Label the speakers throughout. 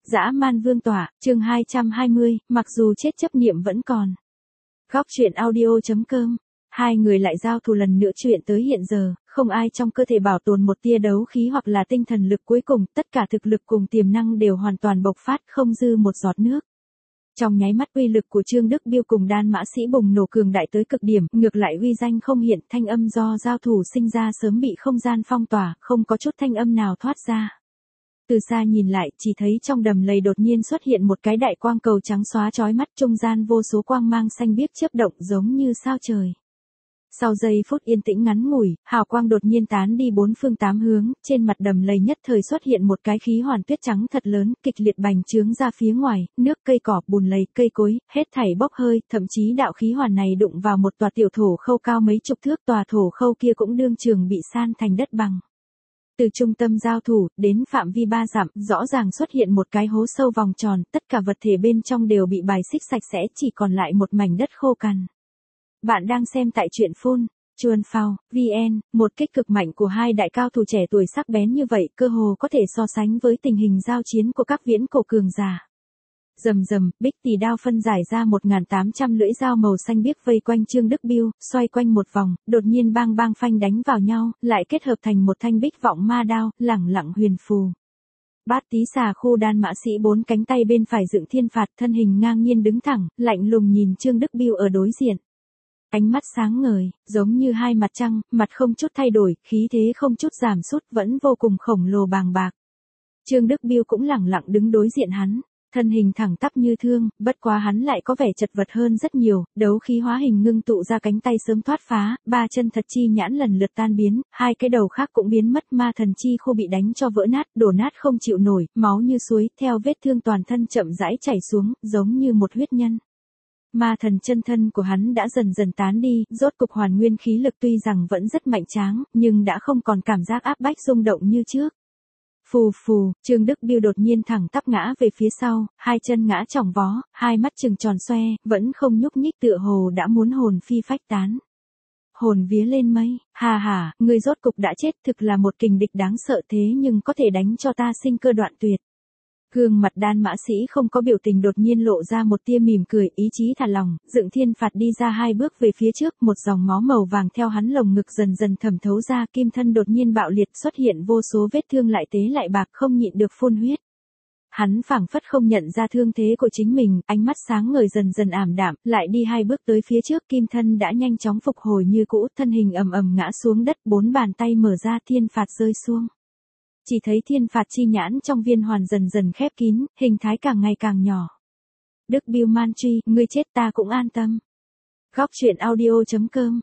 Speaker 1: Dã man vương tỏa, chương 220, mặc dù chết chấp niệm vẫn còn. Góc truyện audio.com. Hai người lại giao thủ lần nữa, chuyện tới hiện giờ, không ai trong cơ thể bảo tồn một tia đấu khí hoặc là tinh thần lực, cuối cùng tất cả thực lực cùng tiềm năng đều hoàn toàn bộc phát, không dư một giọt nước. Trong nháy mắt uy lực của Trương Đức Biêu cùng Đan Mã Sĩ bùng nổ cường đại tới cực điểm, ngược lại uy danh không hiện, thanh âm do giao thủ sinh ra sớm bị không gian phong tỏa, không có chút thanh âm nào thoát ra. Từ xa nhìn lại, chỉ thấy trong đầm lầy đột nhiên xuất hiện một cái đại quang cầu trắng xóa chói mắt, trung gian vô số quang mang xanh biếc chớp động giống như sao trời. Sau giây phút yên tĩnh ngắn ngủi, hào quang đột nhiên tán đi bốn phương tám hướng, trên mặt đầm lầy nhất thời xuất hiện một cái khí hoàn tuyết trắng thật lớn, kịch liệt bành trướng ra phía ngoài, nước, cây cỏ, bùn lầy, cây cối, hết thảy bốc hơi, thậm chí đạo khí hoàn này đụng vào một tòa tiểu thổ khâu cao mấy chục thước, tòa thổ khâu kia cũng đương trường bị san thành đất bằng. Từ trung tâm giao thủ, đến phạm vi 3 dặm, rõ ràng xuất hiện một cái hố sâu vòng tròn, tất cả vật thể bên trong đều bị bài xích sạch sẽ, chỉ còn lại một mảnh đất khô cằn. Bạn đang xem tại truyện phun, chuồn phao, VN, một kích cực mạnh của hai đại cao thủ trẻ tuổi sắc bén như vậy, cơ hồ có thể so sánh với tình hình giao chiến của các viễn cổ cường giả. Rầm rầm, bích tỷ đao phân giải ra 1.800 lưỡi dao màu xanh biếc vây quanh Trương Đức Biêu, xoay quanh một vòng, đột nhiên bang bang phanh đánh vào nhau, lại kết hợp thành một thanh bích vọng ma đao, lẳng lặng huyền phù. Bát tí xà khu Đan Mã Sĩ bốn cánh tay bên phải dựng thiên phạt, thân hình ngang nhiên đứng thẳng, lạnh lùng nhìn Trương Đức Biêu ở đối diện. Ánh mắt sáng ngời, giống như hai mặt trăng, mặt không chút thay đổi, khí thế không chút giảm sút, vẫn vô cùng khổng lồ bàng bạc. Trương Đức Biêu cũng lẳng lặng đứng đối diện hắn, thân hình thẳng tắp như thương, bất quá hắn lại có vẻ chật vật hơn rất nhiều, đấu khí hóa hình ngưng tụ ra cánh tay sớm thoát phá, ba chân thật chi nhãn lần lượt tan biến, hai cái đầu khác cũng biến mất, ma thần chi khu bị đánh cho vỡ nát, đổ nát không chịu nổi, máu như suối, theo vết thương toàn thân chậm rãi chảy xuống, giống như một huyết nhân. Ma thần chân thân của hắn đã dần dần tán đi, rốt cục hoàn nguyên khí lực tuy rằng vẫn rất mạnh tráng, nhưng đã không còn cảm giác áp bách rung động như trước. Phù phù, Trương Đức Biêu đột nhiên thẳng tắp ngã về phía sau, hai chân ngã chỏng vó, hai mắt trừng tròn xoe, vẫn không nhúc nhích, tựa hồ đã muốn hồn phi phách tán. Hồn vía lên mây, hà hà, ngươi rốt cục đã chết, thực là một kình địch đáng sợ, thế nhưng có thể đánh cho ta sinh cơ đoạn tuyệt. Gương mặt Đan Mã Sĩ không có biểu tình, đột nhiên lộ ra một tia mỉm cười, ý chí thả lỏng, dựng thiên phạt đi ra hai bước về phía trước, một dòng máu màu vàng theo hắn lồng ngực dần dần thẩm thấu ra, kim thân đột nhiên bạo liệt, xuất hiện vô số vết thương lại tế lại bạc, không nhịn được phun huyết. Hắn phảng phất không nhận ra thương thế của chính mình, ánh mắt sáng ngời dần dần ảm đạm, lại đi hai bước tới phía trước, kim thân đã nhanh chóng phục hồi như cũ, thân hình ầm ầm ngã xuống đất, bốn bàn tay mở ra, thiên phạt rơi xuống. Chỉ thấy thiên phạt chi nhãn trong viên hoàn dần dần khép kín, hình thái càng ngày càng nhỏ. Đức Biêu man truy, ngươi chết ta cũng an tâm. Góc truyện audio.com.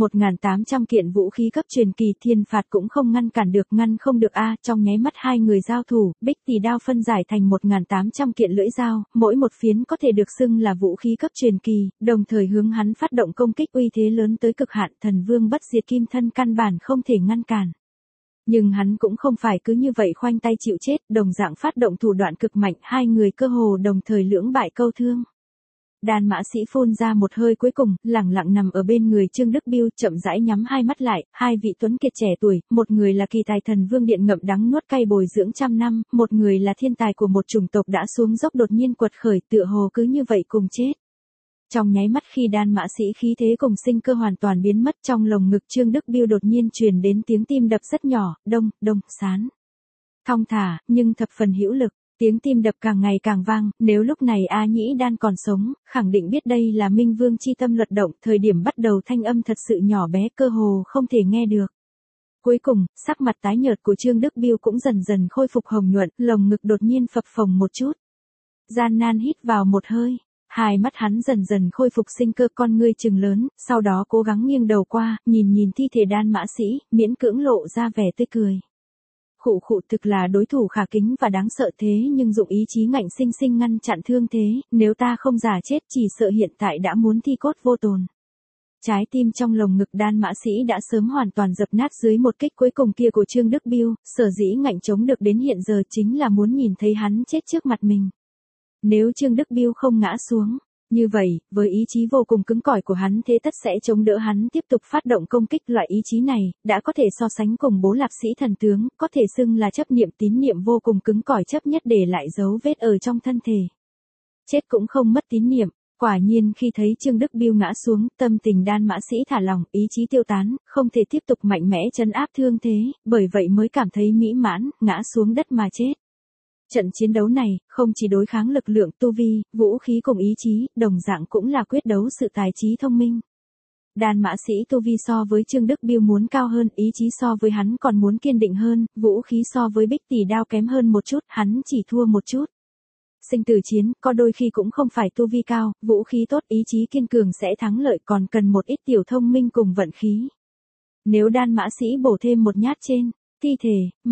Speaker 1: 1.800 kiện vũ khí cấp truyền kỳ, thiên phạt cũng không ngăn cản được, ngăn không được a. Trong nháy mắt hai người giao thủ, bích tỷ đao phân giải thành 1.800 kiện lưỡi dao, mỗi một phiến có thể được xưng là vũ khí cấp truyền kỳ, đồng thời hướng hắn phát động công kích, uy thế lớn tới cực hạn, thần vương bất diệt kim thân căn bản không thể ngăn cản. Nhưng hắn cũng không phải cứ như vậy khoanh tay chịu chết, đồng dạng phát động thủ đoạn cực mạnh, hai người cơ hồ đồng thời lưỡng bại câu thương. Đan Mã Sĩ phun ra một hơi cuối cùng, lẳng lặng nằm ở bên người Trương Đức Biêu, chậm rãi nhắm hai mắt lại, hai vị tuấn kiệt trẻ tuổi, một người là kỳ tài thần vương điện ngậm đắng nuốt cay bồi dưỡng trăm năm, một người là thiên tài của một chủng tộc đã xuống dốc đột nhiên quật khởi, tựa hồ cứ như vậy cùng chết. Trong nháy mắt khi Đan Mã Sĩ khí thế cùng sinh cơ hoàn toàn biến mất, trong lồng ngực Trương Đức Biêu đột nhiên truyền đến tiếng tim đập rất nhỏ, đông, đông, sán. Thong thả, nhưng thập phần hữu lực, tiếng tim đập càng ngày càng vang, nếu lúc này A Nhĩ Đan còn sống, khẳng định biết đây là Minh Vương chi tâm luật động, thời điểm bắt đầu thanh âm thật sự nhỏ bé, cơ hồ không thể nghe được. Cuối cùng, sắc mặt tái nhợt của Trương Đức Biêu cũng dần dần khôi phục hồng nhuận, lồng ngực đột nhiên phập phồng một chút. Gian nan hít vào một hơi. Hai mắt hắn dần dần khôi phục sinh cơ, con ngươi trừng lớn, sau đó cố gắng nghiêng đầu qua, nhìn thi thể Đan Mã Sĩ, miễn cưỡng lộ ra vẻ tươi cười. Khụ khụ, thực là đối thủ khả kính và đáng sợ, thế nhưng dụng ý chí ngạnh sinh sinh ngăn chặn thương thế, nếu ta không giả chết chỉ sợ hiện tại đã muốn thi cốt vô tồn. Trái tim trong lồng ngực Đan Mã Sĩ đã sớm hoàn toàn dập nát dưới một kích cuối cùng kia của Trương Đức Biêu, sở dĩ ngạnh chống được đến hiện giờ chính là muốn nhìn thấy hắn chết trước mặt mình. Nếu Trương Đức Biêu không ngã xuống, Như vậy, với ý chí vô cùng cứng cỏi của hắn thế tất sẽ chống đỡ hắn tiếp tục phát động công kích. Loại ý chí này, đã có thể so sánh cùng Bố Lạp Sĩ thần tướng, có thể xưng là chấp niệm tín niệm vô cùng cứng cỏi chấp nhất để lại dấu vết ở trong thân thể. Chết cũng không mất tín niệm. Quả nhiên khi thấy Trương Đức Biêu ngã xuống, tâm tình Đan Mã Sĩ thả lỏng, ý chí tiêu tán, không thể tiếp tục mạnh mẽ trấn áp thương thế, bởi vậy mới cảm thấy mỹ mãn, ngã xuống đất mà chết. Trận chiến đấu này, không chỉ đối kháng lực lượng tu vi, vũ khí cùng ý chí, đồng dạng cũng là quyết đấu sự tài trí thông minh. Đan Mã Sĩ tu vi so với Trương Đức Biêu muốn cao hơn, ý chí so với hắn còn muốn kiên định hơn, vũ khí so với Bích Tỷ Đao kém hơn một chút, hắn chỉ thua một chút. Sinh tử chiến, có đôi khi cũng không phải tu vi cao, vũ khí tốt, ý chí kiên cường sẽ thắng lợi, còn cần một ít tiểu thông minh cùng vận khí. Nếu Đan Mã Sĩ bổ thêm một nhát trên thi thể,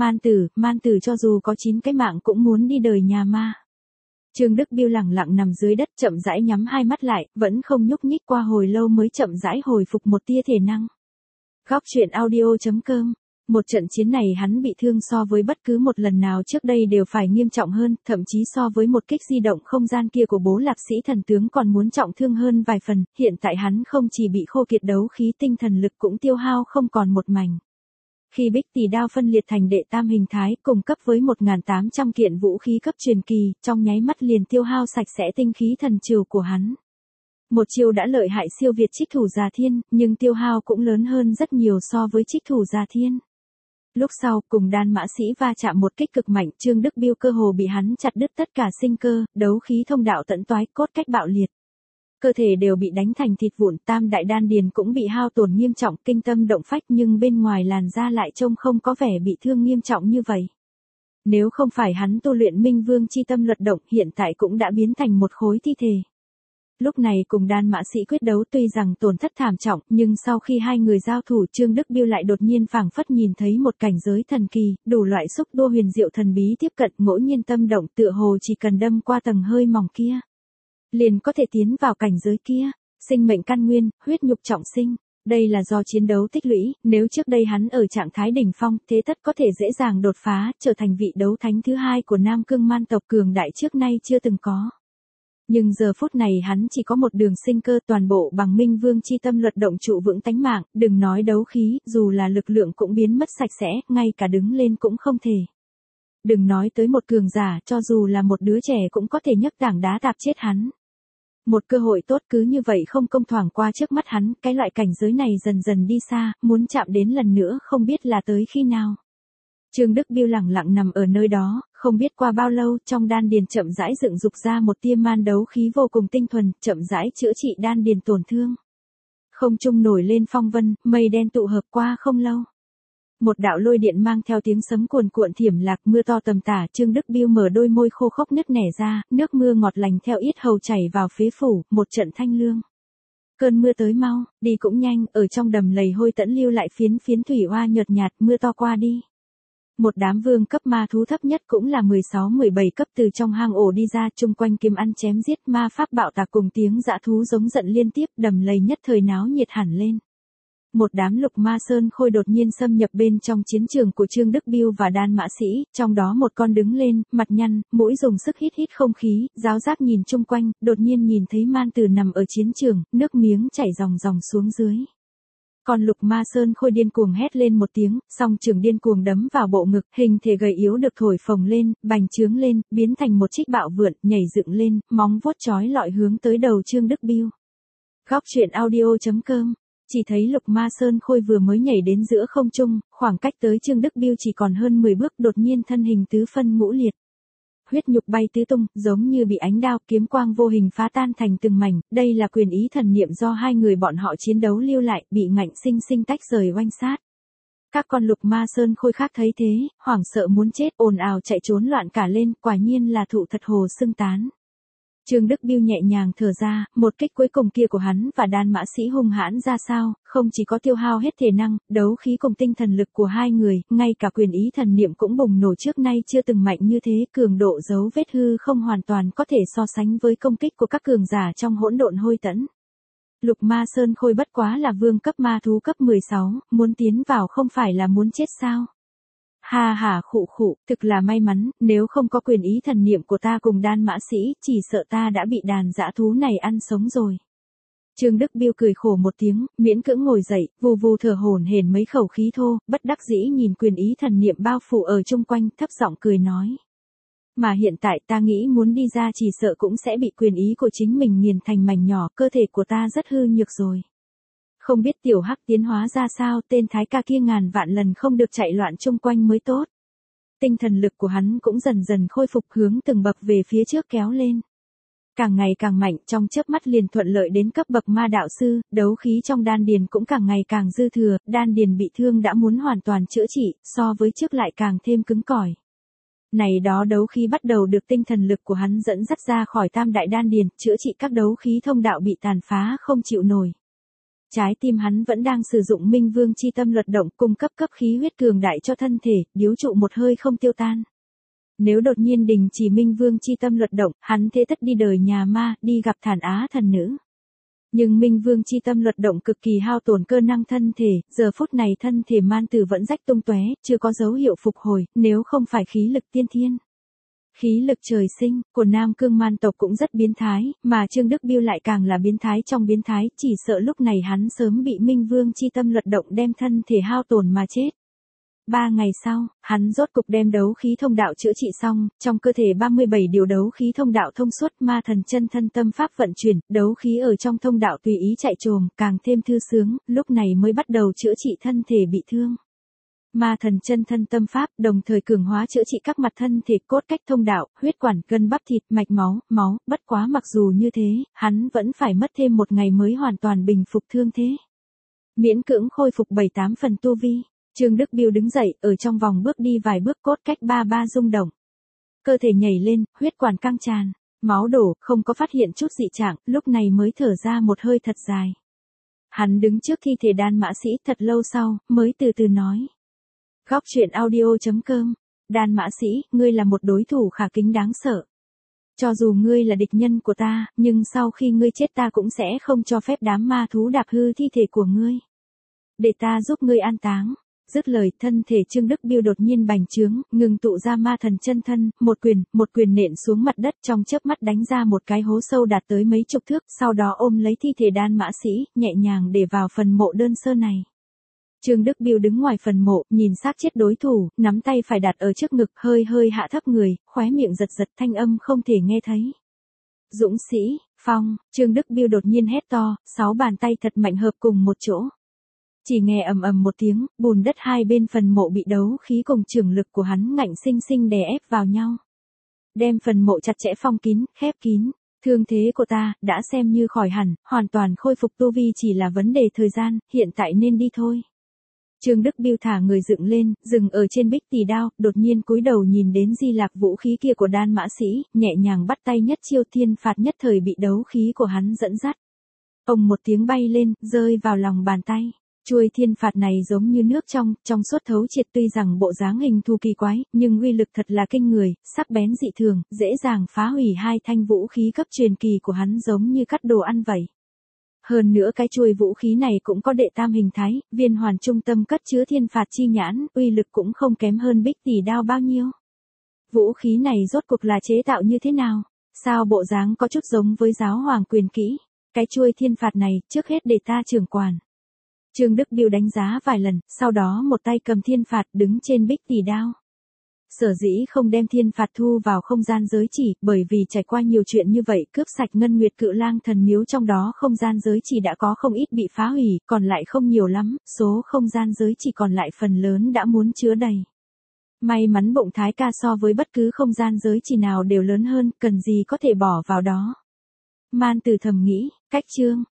Speaker 1: man tử cho dù có 9 cái mạng cũng muốn đi đời nhà ma. Trương Đức Biêu lẳng lặng nằm dưới đất chậm rãi nhắm hai mắt lại, vẫn không nhúc nhích qua hồi lâu mới chậm rãi hồi phục một tia thể năng. Góc truyện audio.com. Một trận chiến này hắn bị thương so với bất cứ một lần nào trước đây đều phải nghiêm trọng hơn, thậm chí so với một kích di động không gian kia của Bố Lạp Sĩ thần tướng còn muốn trọng thương hơn vài phần, hiện tại hắn không chỉ bị khô kiệt đấu khí, tinh thần lực cũng tiêu hao không còn một mảnh. Khi Bích Tỷ Đao phân liệt thành đệ tam hình thái, cùng cấp với 1.800 kiện vũ khí cấp truyền kỳ, trong nháy mắt liền tiêu hao sạch sẽ tinh khí thần triều của hắn. Một chiêu đã lợi hại siêu việt Trích Thủ Già Thiên, nhưng tiêu hao cũng lớn hơn rất nhiều so với Trích Thủ Già Thiên. Lúc sau, cùng Đan Mã Sĩ va chạm một kích cực mạnh, Trương Đức Biêu cơ hồ bị hắn chặt đứt tất cả sinh cơ, đấu khí thông đạo tận toái, cốt cách bạo liệt. Cơ thể đều bị đánh thành thịt vụn, tam đại đan điền cũng bị hao tổn nghiêm trọng, kinh tâm động phách, nhưng bên ngoài làn da lại trông không có vẻ bị thương nghiêm trọng như vậy. Nếu không phải hắn tu luyện Minh Vương chi tâm luật động, hiện tại cũng đã biến thành một khối thi thể. Lúc này cùng Đan Mã Sĩ quyết đấu tuy rằng tổn thất thảm trọng, nhưng sau khi hai người giao thủ, Trương Đức Biêu lại đột nhiên phảng phất nhìn thấy một cảnh giới thần kỳ, đủ loại xúc đua huyền diệu thần bí tiếp cận, ngẫu nhiên tâm động, tựa hồ chỉ cần đâm qua tầng hơi mỏng kia, liền có thể tiến vào cảnh giới kia. Sinh mệnh căn nguyên, huyết nhục trọng sinh. Đây là do chiến đấu tích lũy, nếu trước đây hắn ở trạng thái đỉnh phong, thế tất có thể dễ dàng đột phá, trở thành vị đấu thánh thứ hai của Nam Cương Man tộc cường đại trước nay chưa từng có. Nhưng giờ phút này hắn chỉ có một đường sinh cơ, toàn bộ bằng Minh Vương chi tâm luật động trụ vững tánh mạng, đừng nói đấu khí, dù là lực lượng cũng biến mất sạch sẽ, ngay cả đứng lên cũng không thể. Đừng nói tới một cường giả, cho dù là một đứa trẻ cũng có thể nhấc tảng đá tạp chết hắn. Một cơ hội tốt cứ như vậy không công thoảng qua trước mắt hắn, cái loại cảnh giới này dần dần đi xa, muốn chạm đến lần nữa không biết là tới khi nào. Trương Đức Biêu lẳng lặng nằm ở nơi đó, không biết qua bao lâu, trong đan điền chậm rãi dựng dục ra một tia man đấu khí vô cùng tinh thuần, chậm rãi chữa trị đan điền tổn thương. Không trung nổi lên phong vân, mây đen tụ hợp qua không lâu. Một đạo lôi điện mang theo tiếng sấm cuồn cuộn thiểm lạc, mưa to tầm tả, Trương Đức Biêu mở đôi môi khô khốc nứt nẻ ra, nước mưa ngọt lành theo yết hầu chảy vào phế phủ, một trận thanh lương. Cơn mưa tới mau, đi cũng nhanh, ở trong đầm lầy hôi tẫn lưu lại phiến phiến thủy hoa nhợt nhạt, mưa to qua đi. Một đám vương cấp ma thú thấp nhất cũng là 16-17 cấp từ trong hang ổ đi ra, chung quanh kiếm ăn chém giết, ma pháp bạo tạc cùng tiếng dã thú giống giận liên tiếp, đầm lầy nhất thời náo nhiệt hẳn lên. Một đám lục ma sơn khôi đột nhiên xâm nhập bên trong chiến trường của Trương Đức Biêu và Đan Mã Sĩ, trong đó một con đứng lên, mặt nhăn, mũi dùng sức hít hít không khí, giáo giác nhìn chung quanh, đột nhiên nhìn thấy Man Tử nằm ở chiến trường, nước miếng chảy ròng ròng xuống dưới. Còn lục ma sơn khôi điên cuồng hét lên một tiếng, song trường điên cuồng đấm vào bộ ngực, hình thể gầy yếu được thổi phồng lên, bành trướng lên, biến thành một trích bạo vượn, nhảy dựng lên, móng vuốt chói lọi hướng tới đầu Trương Đức Biêu. Góc truyện audio.com. Chỉ thấy lục ma sơn khôi vừa mới nhảy đến giữa không trung, khoảng cách tới Trương Đức Biêu chỉ còn hơn 10 bước, đột nhiên thân hình tứ phân ngũ liệt. Huyết nhục bay tứ tung, giống như bị ánh đao kiếm quang vô hình phá tan thành từng mảnh, đây là quyền ý thần niệm do hai người bọn họ chiến đấu lưu lại, bị ngạnh sinh sinh tách rời oanh sát. Các con lục ma sơn khôi khác thấy thế, hoảng sợ muốn chết, ồn ào chạy trốn loạn cả lên, quả nhiên là thụ thật hồ xưng tán. Trương Đức Biêu nhẹ nhàng thở ra, một kích cuối cùng kia của hắn và Đan Mã Sĩ hung hãn ra sao, không chỉ có tiêu hao hết thể năng, đấu khí cùng tinh thần lực của hai người, ngay cả quyền ý thần niệm cũng bùng nổ trước nay chưa từng mạnh như thế, cường độ dấu vết hư không hoàn toàn có thể so sánh với công kích của các cường giả trong hỗn độn hôi tẫn. Lục ma sơn khôi bất quá là vương cấp ma thú cấp 16, muốn tiến vào không phải là muốn chết sao? Ha ha khụ khụ, thực là may mắn, nếu không có quyền ý thần niệm của ta cùng đan mã sĩ, chỉ sợ ta đã bị đàn dã thú này ăn sống rồi. Trương Đức Biêu cười khổ một tiếng, miễn cưỡng ngồi dậy, vù vù thở hổn hển mấy khẩu khí thô, bất đắc dĩ nhìn quyền ý thần niệm bao phủ ở chung quanh, thấp giọng cười nói. Mà hiện tại ta nghĩ muốn đi ra chỉ sợ cũng sẽ bị quyền ý của chính mình nghiền thành mảnh nhỏ, cơ thể của ta rất hư nhược rồi. Không biết tiểu hắc tiến hóa ra sao, tên thái ca kia ngàn vạn lần không được chạy loạn chung quanh mới tốt. Tinh thần lực của hắn cũng dần dần khôi phục hướng từng bậc về phía trước kéo lên. Càng ngày càng mạnh, trong chớp mắt liền thuận lợi đến cấp bậc ma đạo sư, đấu khí trong đan điền cũng càng ngày càng dư thừa, đan điền bị thương đã muốn hoàn toàn chữa trị, so với trước lại càng thêm cứng cỏi. Này đó đấu khí bắt đầu được tinh thần lực của hắn dẫn dắt ra khỏi tam đại đan điền, chữa trị các đấu khí thông đạo bị tàn phá không chịu nổi. Trái tim hắn vẫn đang sử dụng Minh Vương chi tâm luật động cung cấp khí huyết cường đại cho thân thể, điếu trụ một hơi không tiêu tan. Nếu đột nhiên đình chỉ Minh Vương chi tâm luật động, hắn thế tất đi đời nhà ma, đi gặp Thản Á thần nữ. Nhưng Minh Vương chi tâm luật động cực kỳ hao tổn cơ năng thân thể, giờ phút này thân thể man tử vẫn rách tung tóe, chưa có dấu hiệu phục hồi, nếu không phải khí lực tiên thiên. Khí lực trời sinh của Nam Cương man tộc cũng rất biến thái, mà Trương Đức Biêu lại càng là biến thái trong biến thái, chỉ sợ lúc này hắn sớm bị Minh Vương chi tâm luật động đem thân thể hao tổn mà chết. 3 ngày sau, hắn rốt cục đem đấu khí thông đạo chữa trị xong, trong cơ thể 37 điều đấu khí thông đạo thông suốt, ma thần chân thân tâm pháp vận chuyển, đấu khí ở trong thông đạo tùy ý chạy trồm, càng thêm thư sướng, lúc này mới bắt đầu chữa trị thân thể bị thương. Ma thần chân thân tâm pháp đồng thời cường hóa chữa trị các mặt thân thể, cốt cách thông đạo, huyết quản, gân bắp thịt, mạch máu, bất quá mặc dù như thế, hắn vẫn phải mất thêm một ngày mới hoàn toàn bình phục thương thế. Miễn cưỡng khôi phục 7-8 phần tu vi. Trương Đức Biêu đứng dậy, ở trong vòng bước đi vài bước, cốt cách ba rung động. Cơ thể nhảy lên, huyết quản căng tràn, máu đổ, không có phát hiện chút dị trạng, lúc này mới thở ra một hơi thật dài. Hắn đứng trước thi thể đan mã sĩ thật lâu sau, mới từ từ nói. Góc truyện audio.com, đan mã sĩ, ngươi là một đối thủ khả kính đáng sợ. Cho dù ngươi là địch nhân của ta, nhưng sau khi ngươi chết ta cũng sẽ không cho phép đám ma thú đạp hư thi thể của ngươi. Để ta giúp ngươi an táng. Dứt lời, thân thể Trương Đức Biêu đột nhiên bành trướng, ngừng tụ ra ma thần chân thân, một quyền nện xuống mặt đất, trong chớp mắt đánh ra một cái hố sâu đạt tới mấy chục thước, sau đó ôm lấy thi thể đan mã sĩ, nhẹ nhàng để vào phần mộ đơn sơ này. Trương Đức Biêu đứng ngoài phần mộ, nhìn xác chết đối thủ, nắm tay phải đặt ở trước ngực, hơi hạ thấp người, khóe miệng giật thanh âm không thể nghe thấy. Dũng sĩ, phong, Trương Đức Biêu đột nhiên hét to, 6 bàn tay thật mạnh hợp cùng một chỗ. Chỉ nghe ầm một tiếng, bùn đất hai bên phần mộ bị đấu khí cùng trường lực của hắn ngạnh sinh đè ép vào nhau. Đem phần mộ chặt chẽ phong kín, khép kín. Thương thế của ta, đã xem như khỏi hẳn, hoàn toàn khôi phục tu vi chỉ là vấn đề thời gian, hiện tại nên đi thôi. Trương Đức Biêu thả người dựng lên, dừng ở trên bích tỳ đao, đột nhiên cúi đầu nhìn đến di lạc vũ khí kia của đan mã sĩ, nhẹ nhàng bắt tay nhất chiêu thiên phạt nhất thời bị đấu khí của hắn dẫn dắt. Ông một tiếng bay lên, rơi vào lòng bàn tay. Chuôi thiên phạt này giống như nước trong suốt thấu triệt, tuy rằng bộ dáng hình thù kỳ quái, nhưng uy lực thật là kinh người, sắc bén dị thường, dễ dàng phá hủy hai thanh vũ khí cấp truyền kỳ của hắn giống như cắt đồ ăn vậy. Hơn nữa cái chuôi vũ khí này cũng có đệ tam hình thái, viên hoàn trung tâm cất chứa thiên phạt chi nhãn, uy lực cũng không kém hơn bích tỷ đao bao nhiêu. Vũ khí này rốt cuộc là chế tạo như thế nào? Sao bộ dáng có chút giống với giáo hoàng quyền kỹ? Cái chuôi thiên phạt này, trước hết để ta trưởng quản. Trương Đức Biêu đánh giá vài lần, sau đó một tay cầm thiên phạt đứng trên bích tỷ đao. Sở dĩ không đem thiên phạt thu vào không gian giới chỉ, bởi vì trải qua nhiều chuyện như vậy, cướp sạch Ngân Nguyệt Cự Lang thần miếu trong đó không gian giới chỉ đã có không ít bị phá hủy, còn lại không nhiều lắm, số không gian giới chỉ còn lại phần lớn đã muốn chứa đầy. May mắn bụng Thái ca so với bất cứ không gian giới chỉ nào đều lớn hơn, cần gì có thể bỏ vào đó. Man Tử thầm nghĩ, cách chương.